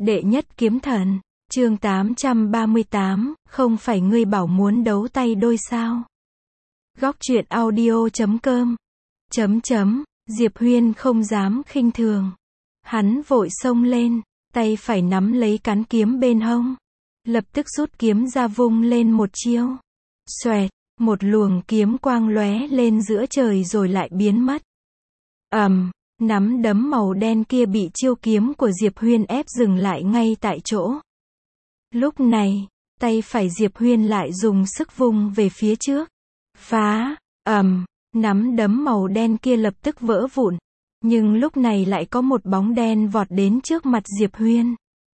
Đệ nhất kiếm thần, chương 838, không phải ngươi bảo muốn đấu tay đôi sao? Góc truyện audio.com Diệp Huyên không dám khinh thường. Hắn vội xông lên, tay phải nắm lấy cán kiếm bên hông. Lập tức rút kiếm ra vung lên một chiêu. Xoẹt, một luồng kiếm quang lóe lên giữa trời rồi lại biến mất. Nắm đấm màu đen kia bị chiêu kiếm của Diệp Huyên ép dừng lại ngay tại chỗ. Lúc này, tay phải Diệp Huyên lại dùng sức vung về phía trước. Phá, nắm đấm màu đen kia lập tức vỡ vụn. Nhưng lúc này lại có một bóng đen vọt đến trước mặt Diệp Huyên.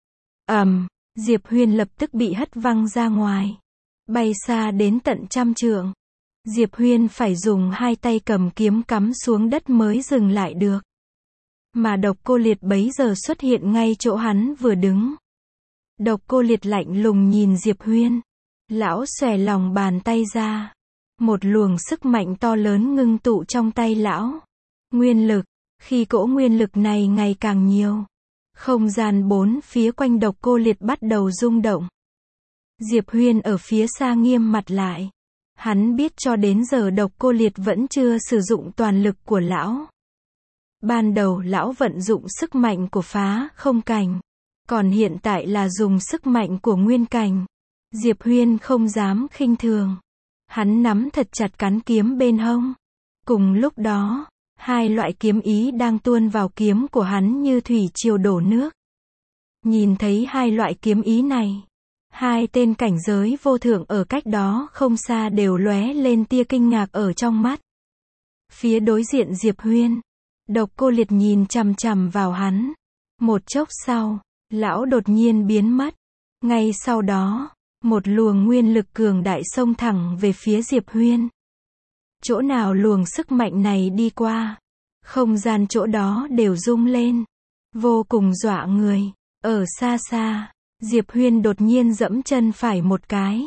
Diệp Huyên lập tức bị hất văng ra ngoài. Bay xa đến tận 100 trượng. Diệp Huyên phải dùng hai tay cầm kiếm cắm xuống đất mới dừng lại được. Mà Độc Cô Liệt bấy giờ xuất hiện ngay chỗ hắn vừa đứng. Độc Cô Liệt lạnh lùng nhìn Diệp Huyên. Lão xòe lòng bàn tay ra. Một luồng sức mạnh to lớn ngưng tụ trong tay lão. Nguyên lực. Khi cỗ nguyên lực này ngày càng nhiều, không gian bốn phía quanh Độc Cô Liệt bắt đầu rung động. Diệp Huyên ở phía xa nghiêm mặt lại. Hắn biết cho đến giờ Độc Cô Liệt vẫn chưa sử dụng toàn lực của lão. Ban đầu lão vận dụng sức mạnh của phá không cảnh, còn hiện tại là dùng sức mạnh của nguyên cảnh. Diệp Huyên không dám khinh thường. Hắn nắm thật chặt cán kiếm bên hông. Cùng lúc đó, hai loại kiếm ý đang tuôn vào kiếm của hắn như thủy triều đổ nước. Nhìn thấy hai loại kiếm ý này, hai tên cảnh giới vô thượng ở cách đó không xa đều lóe lên tia kinh ngạc ở trong mắt. Phía đối diện Diệp Huyên, Độc Cô Liệt nhìn chằm chằm vào hắn. Một chốc sau, lão đột nhiên biến mất. Ngay sau đó, một luồng nguyên lực cường đại xông thẳng về phía Diệp Huyên. Chỗ nào luồng sức mạnh này đi qua, không gian chỗ đó đều rung lên, vô cùng dọa người. Ở xa xa, Diệp Huyên đột nhiên giẫm chân phải một cái.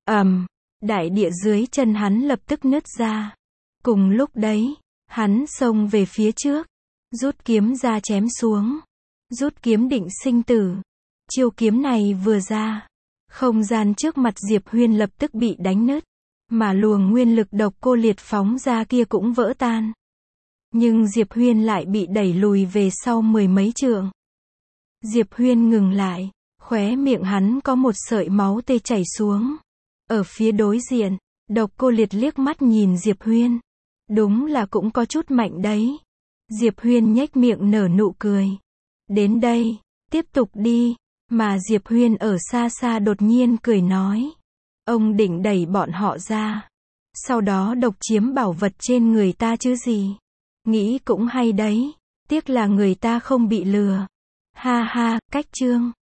Đại địa dưới chân hắn lập tức nứt ra. Cùng lúc đấy, hắn xông về phía trước, rút kiếm ra chém xuống. Rút kiếm định sinh tử. Chiêu kiếm này vừa ra, không gian trước mặt Diệp Huyên lập tức bị đánh nứt, mà luồng nguyên lực Độc Cô Liệt phóng ra kia cũng vỡ tan. Nhưng Diệp Huyên lại bị đẩy lùi về sau 10 mấy trượng. Diệp Huyên ngừng lại, khóe miệng hắn có một sợi máu tê chảy xuống. Ở phía đối diện, Độc Cô Liệt liếc mắt nhìn Diệp Huyên. Đúng là cũng có chút mạnh đấy. Diệp Huyên nhếch miệng nở nụ cười. Đến đây, tiếp tục đi. Mà Diệp Huyên ở xa xa đột nhiên cười nói. Ông định đẩy bọn họ ra, sau đó độc chiếm bảo vật trên người ta chứ gì. Nghĩ cũng hay đấy. Tiếc là người ta không bị lừa. Ha ha, cách chương.